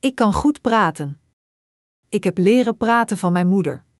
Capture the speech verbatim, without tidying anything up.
Ik kan goed praten. Ik heb leren praten van mijn moeder.